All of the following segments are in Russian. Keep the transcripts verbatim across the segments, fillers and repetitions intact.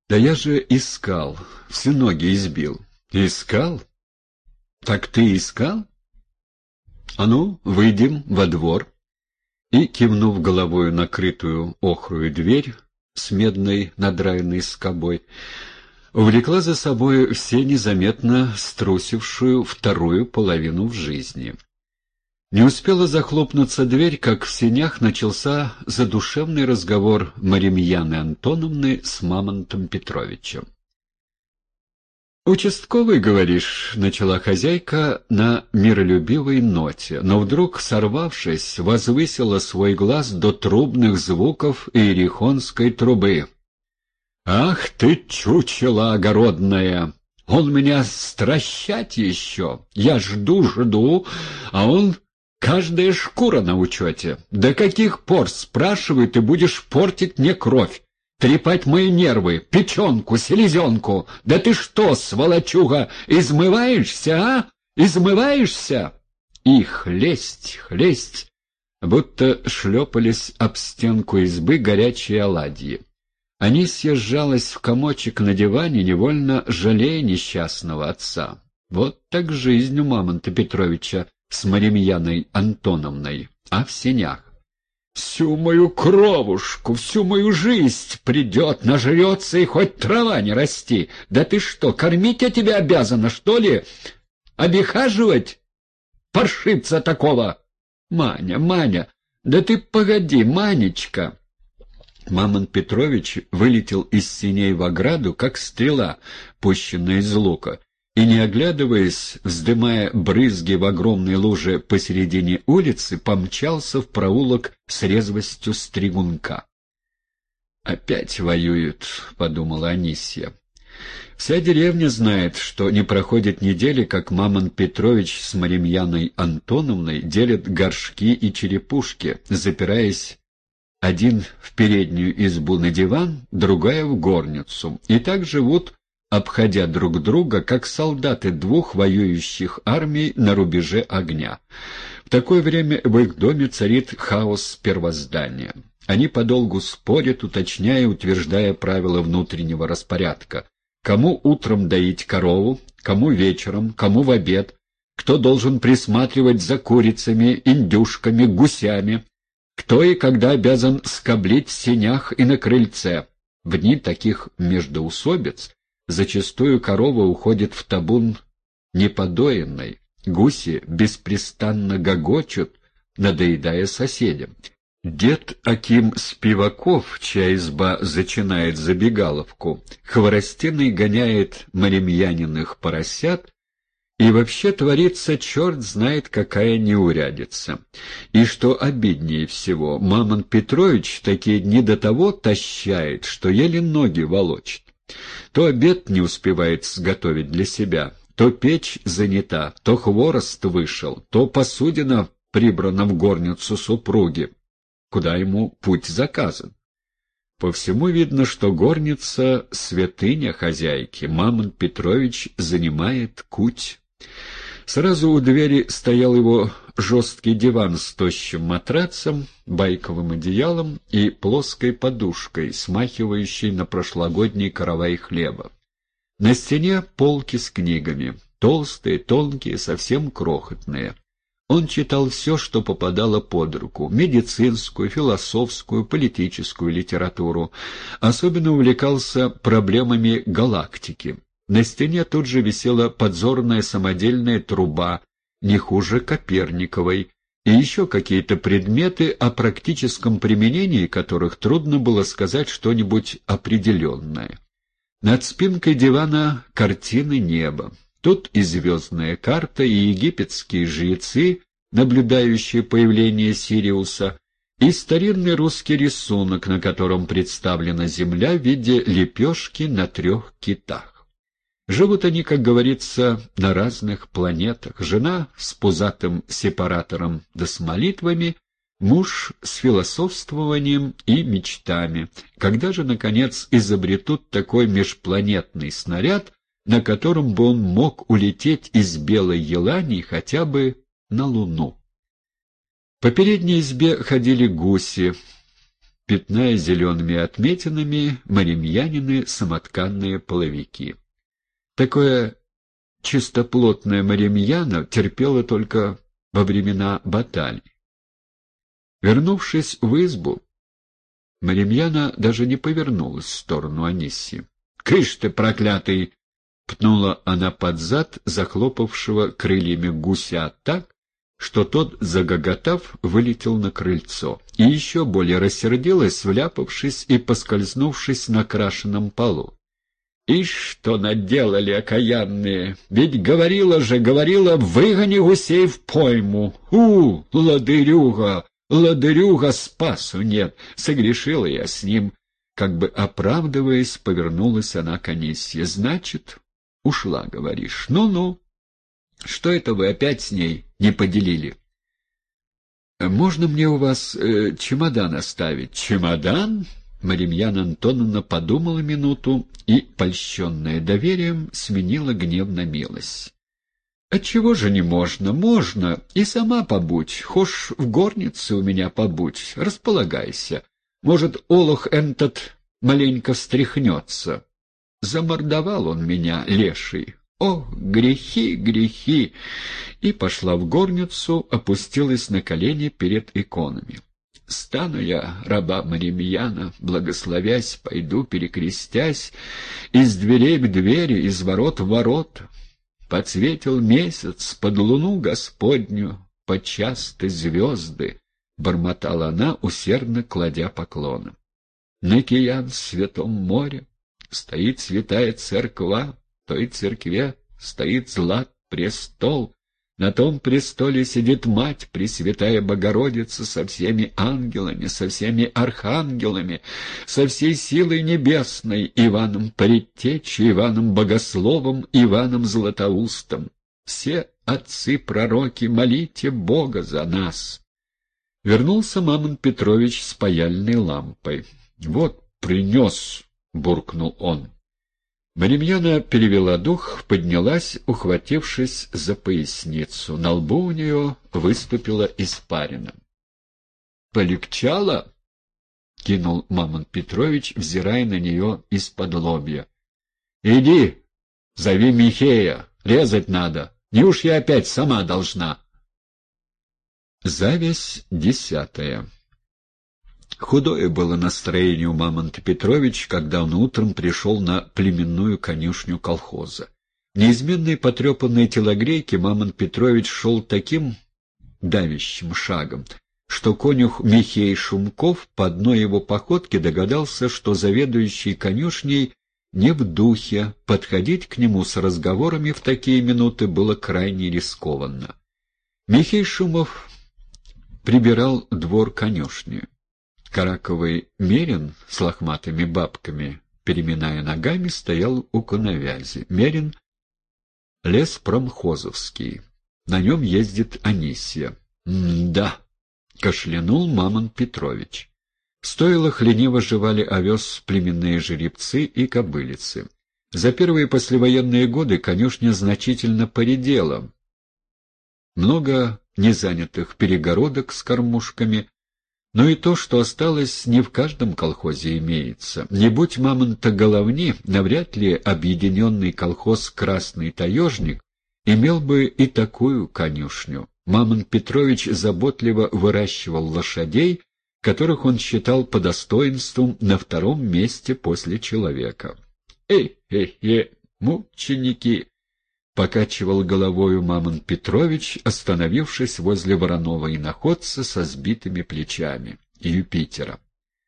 Да я же искал, все ноги избил. Искал? Так ты искал? А ну, выйдем во двор. И, кивнув головою накрытую охрую дверь с медной надраенной скобой, увлекла за собой все незаметно струсившую вторую половину в жизни. Не успела захлопнуться дверь, как в сенях начался задушевный разговор Маримьяны Антоновны с Мамонтом Петровичем. «Участковый, говоришь», — начала хозяйка на миролюбивой ноте, но вдруг, сорвавшись, возвысила свой глаз до трубных звуков иерихонской трубы. «Ах ты, чучело огородное! Он меня стращать еще! Я жду-жду, а он... Каждая шкура на учете. До каких пор, спрашиваю, ты будешь портить мне кровь, трепать мои нервы, печенку, селезенку? Да ты что, сволочуга, измываешься, а? Измываешься?» И хлесть, хлесть, будто шлепались об стенку избы горячие оладьи. Анисья сжалась в комочек на диване, невольно жалея несчастного отца. Вот так жизнь у Мамонта Петровича с Маримьяной Антоновной, а в сенях. «Всю мою кровушку, всю мою жизнь придет, нажрется и хоть трава не расти. Да ты что, кормить я тебя обязана, что ли? Обихаживать? Паршивца такого! Маня, Маня, да ты погоди, Манечка!» Мамонт Петрович вылетел из сеней в ограду, как стрела, пущенная из лука, и, не оглядываясь, вздымая брызги в огромной луже посередине улицы, помчался в проулок с резвостью стригунка. «Опять воюют», — подумала Анисья. Вся деревня знает, что не проходит недели, как Мамонт Петрович с Маримьяной Антоновной делят горшки и черепушки, запираясь один в переднюю избу на диван, другая в горницу, и так живут, обходя друг друга, как солдаты двух воюющих армий на рубеже огня. В такое время в их доме царит хаос первоздания. Они подолгу спорят, уточняя и утверждая правила внутреннего распорядка. Кому утром доить корову, кому вечером, кому в обед, кто должен присматривать за курицами, индюшками, гусями, кто и когда обязан скоблить в сенях и на крыльце. В дни таких междоусобиц зачастую корова уходит в табун неподоенной, гуси беспрестанно гогочут, надоедая соседям. Дед Аким Спиваков, чья изба зачинает забегаловку, хворостиной гоняет маримьяниных поросят, и вообще творится черт знает какая неурядица. И что обиднее всего, Мамонт Петрович такие дни до того тащает, что еле ноги волочит. То обед не успевает сготовить для себя, то печь занята, то хворост вышел, то посудина прибрана в горницу супруги, куда ему путь заказан. По всему видно, что горница — святыня хозяйки, Мамонт Петрович занимает куть. Сразу у двери стоял его жесткий диван с тощим матрацем, байковым одеялом и плоской подушкой, смахивающей на прошлогодний каравай хлеба. На стене полки с книгами, толстые, тонкие, совсем крохотные. Он читал все, что попадало под руку — медицинскую, философскую, политическую литературу. Особенно увлекался проблемами галактики. На стене тут же висела подзорная самодельная труба, не хуже Коперниковой, и еще какие-то предметы, о практическом применении которых трудно было сказать что-нибудь определенное. Над спинкой дивана картины неба. Тут и звездная карта, и египетские жрецы, наблюдающие появление Сириуса, и старинный русский рисунок, на котором представлена Земля в виде лепешки на трех китах. Живут они, как говорится, на разных планетах. Жена с пузатым сепаратором да с молитвами, муж с философствованием и мечтами. Когда же, наконец, изобретут такой межпланетный снаряд, на котором бы он мог улететь из Белой Елани хотя бы на Луну? По передней избе ходили гуси. пятная зелеными отметинами маримьянины самотканные половики. Такое чистоплотное маримьяно терпело только во времена баталий. Вернувшись в избу, Маримьяна даже не повернулась в сторону Анисьи. «Кыш ты, проклятый!» — пнула она под зад захлопавшего крыльями гуся так, что тот, загоготав, вылетел на крыльцо, и еще более рассердилась, вляпавшись и поскользнувшись на крашеном полу. «Ишь, что наделали окаянные! Ведь говорила же, говорила, выгони гусей в пойму! У, ладырюга! Ладырюга, спасу нет! Согрешила я с ним!» Как бы оправдываясь, повернулась она к Анисье. «Значит, ушла, говоришь? Ну-ну! Что это вы опять с ней не поделили?» «Можно мне у вас э, чемодан оставить?» «Чемодан?» Маримьяна Антоновна подумала минуту и, польщенная доверием, сменила гнев на милость. «Отчего же не можно? Можно. И сама побудь. Хошь в горнице у меня побудь. Располагайся. Может, олух энтот маленько встряхнется. Замордовал он меня, леший. О, грехи, грехи!» И пошла в горницу, опустилась на колени перед иконами. «Стану я, раба Маримьяна, благословясь, пойду, перекрестясь, из дверей к двери, из ворот в ворота. Подсветил месяц под луну Господню, под часты звезды», — бормотала она, усердно кладя поклоны. «На Киян, святом море, стоит святая церква, в той церкве стоит злат престол. На том престоле сидит Мать, Пресвятая Богородица, со всеми ангелами, со всеми архангелами, со всей силой небесной, Иваном Предтечей, Иваном Богословом, Иваном Златоустом. Все отцы-пророки, молите Бога за нас». Вернулся Мамонт Петрович с паяльной лампой. «Вот принес», — буркнул он. Маримьяна перевела дух, поднялась, ухватившись за поясницу. На лбу у нее выступила испарина. «Полегчало?» — кинул Мамонт Петрович, взирая на нее из-под лобья. «Иди, зови Михея, резать надо. Не уж я опять сама должна». Зависть десятая. Худое было настроение у Мамонта Петровича, когда он утром пришел на племенную конюшню колхоза. В неизменной потрепанной телогрейке Мамонт Петрович шел таким давящим шагом, что конюх Михей Шумков по одной его походке догадался, что заведующий конюшней не в духе, подходить к нему с разговорами в такие минуты было крайне рискованно. Михей Шумов прибирал двор конюшни. Караковый мерин с лохматыми бабками, переминая ногами, стоял у коновязи. Мерин — лес промхозовский. На нем ездит Анисья. «М-да», — кашлянул Мамонт Петрович. В стойлах лениво жевали овес племенные жеребцы и кобылицы. За первые послевоенные годы конюшня значительно поредела. Много незанятых перегородок с кормушками, но и то, что осталось, не в каждом колхозе имеется. Не будь Мамонта Головни, навряд ли объединенный колхоз «Красный таежник» имел бы и такую конюшню. Мамонт Петрович заботливо выращивал лошадей, которых он считал по достоинству на втором месте после человека. «Эй-хе-хе, мученики!» — покачивал головою Мамонт Петрович, остановившись возле вороного иноходца со сбитыми плечами Юпитера.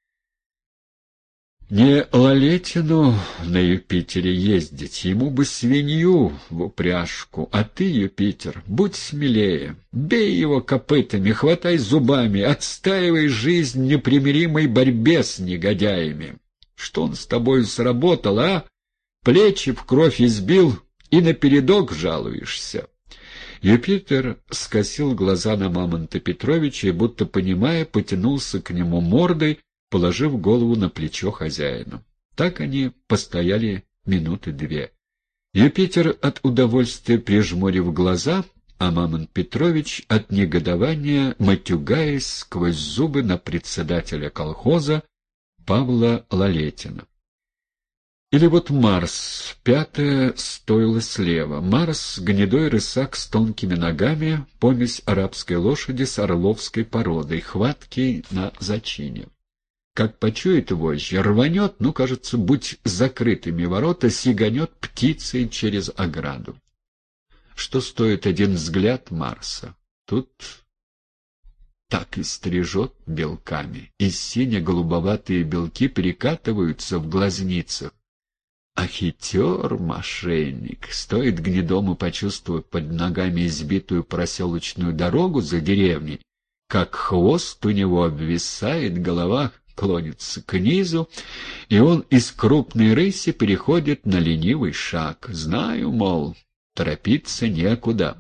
«Не Лалетину на Юпитере ездить, ему бы свинью в упряжку, а ты, Юпитер, будь смелее, бей его копытами, хватай зубами, отстаивай жизнь в непримиримой борьбе с негодяями. Что он с тобой сработал, а? Плечи в кровь избил и напередок жалуешься». Юпитер скосил глаза на Мамонта Петровича и, будто понимая, потянулся к нему мордой, положив голову на плечо хозяину. Так они постояли минуты две. Юпитер от удовольствия прижмурив глаза, а Мамонт Петрович от негодования, матюгаясь сквозь зубы на председателя колхоза, Павла Лалетина. Или вот Марс, пятое стойло слева. Марс — гнедой рысак с тонкими ногами, помесь арабской лошади с орловской породой, хваткий на зачине. Как почует вожжи, рванет, ну, кажется, будь закрытыми ворота, сиганет птицей через ограду. Что стоит один взгляд Марса? Тут так и стрижет белками, и сине-голубоватые белки перекатываются в глазницах. А хитер мошенник, стоит гнедому почувствовать под ногами избитую проселочную дорогу за деревней, как хвост у него обвисает, голова клонится к низу, и он из крупной рыси переходит на ленивый шаг. Знаю, мол, торопиться некуда.